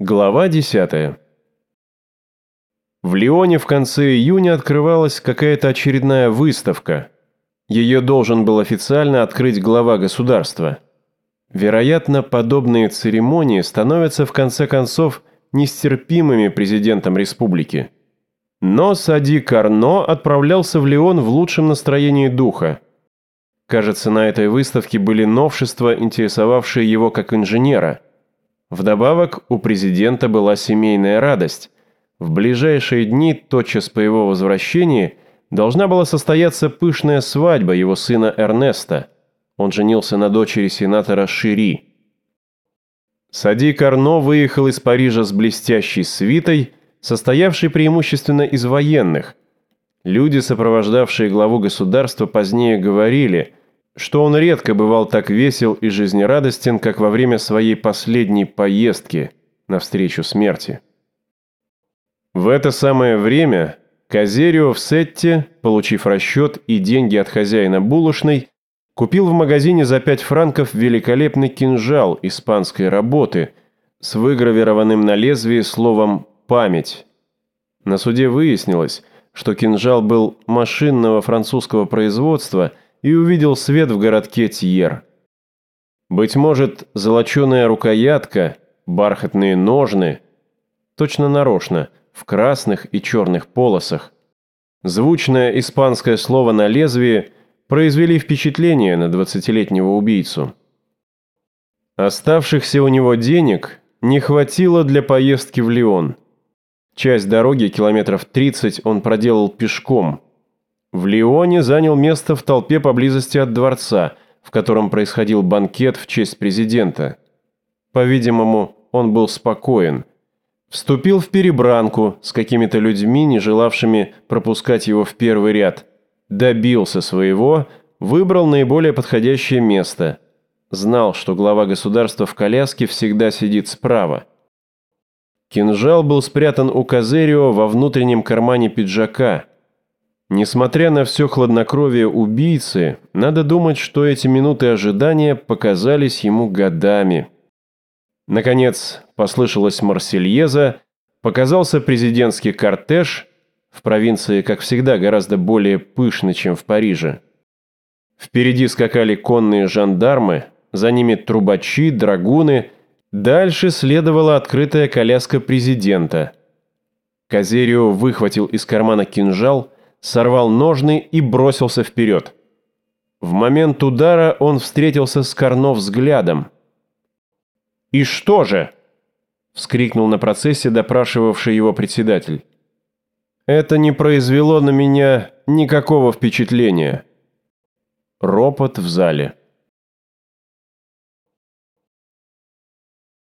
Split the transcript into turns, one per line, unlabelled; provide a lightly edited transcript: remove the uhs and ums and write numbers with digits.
Глава 10. В Лионе в конце июня открывалась какая-то очередная выставка. Ее должен был официально открыть глава государства. Вероятно, подобные церемонии становятся в конце концов нестерпимыми президентом республики. Но Сади Карно отправлялся в Лион в лучшем настроении духа. Кажется, на этой выставке были новшества, интересовавшие его как инженера. Вдобавок, у президента была семейная радость. В ближайшие дни, тотчас по его возвращении, должна была состояться пышная свадьба его сына Эрнеста. Он женился на дочери сенатора Шири. Сади Карно выехал из Парижа с блестящей свитой, состоявшей преимущественно из военных. Люди, сопровождавшие главу государства, позднее говорили, что он редко бывал так весел и жизнерадостен, как во время своей последней поездки навстречу смерти. В это самое время Козерио в Сетте, получив расчет и деньги от хозяина булочной, купил в магазине за 5 франков великолепный кинжал испанской работы с выгравированным на лезвии словом «память». На суде выяснилось, что кинжал был машинного французского производства и увидел свет в городке Тьер. Быть может, золоченая рукоятка, бархатные ножны, точно нарочно, в красных и черных полосах, звучное испанское слово на лезвии произвели впечатление на 20-летнего убийцу. Оставшихся у него денег не хватило для поездки в Лион. Часть дороги, километров 30, он проделал пешком. В Лионе занял место в толпе поблизости от дворца, в котором происходил банкет в честь президента. По-видимому, он был спокоен. Вступил в перебранку с какими-то людьми, не желавшими пропускать его в первый ряд. Добился своего, выбрал наиболее подходящее место. Знал, что глава государства в коляске всегда сидит справа. Кинжал был спрятан у Козерио во внутреннем кармане пиджака. Несмотря на все хладнокровие убийцы, надо думать, что эти минуты ожидания показались ему годами. Наконец, послышалась Марсельеза, показался президентский кортеж, в провинции, как всегда, гораздо более пышный, чем в Париже. Впереди скакали конные жандармы, за ними трубачи, драгуны, дальше следовала открытая коляска президента. Козерио выхватил из кармана кинжал, сорвал ножны и бросился вперед. В момент удара он встретился с Карно взглядом. «И что же?» – вскрикнул на процессе допрашивавший его председатель. «Это не произвело на меня никакого впечатления». Ропот в зале.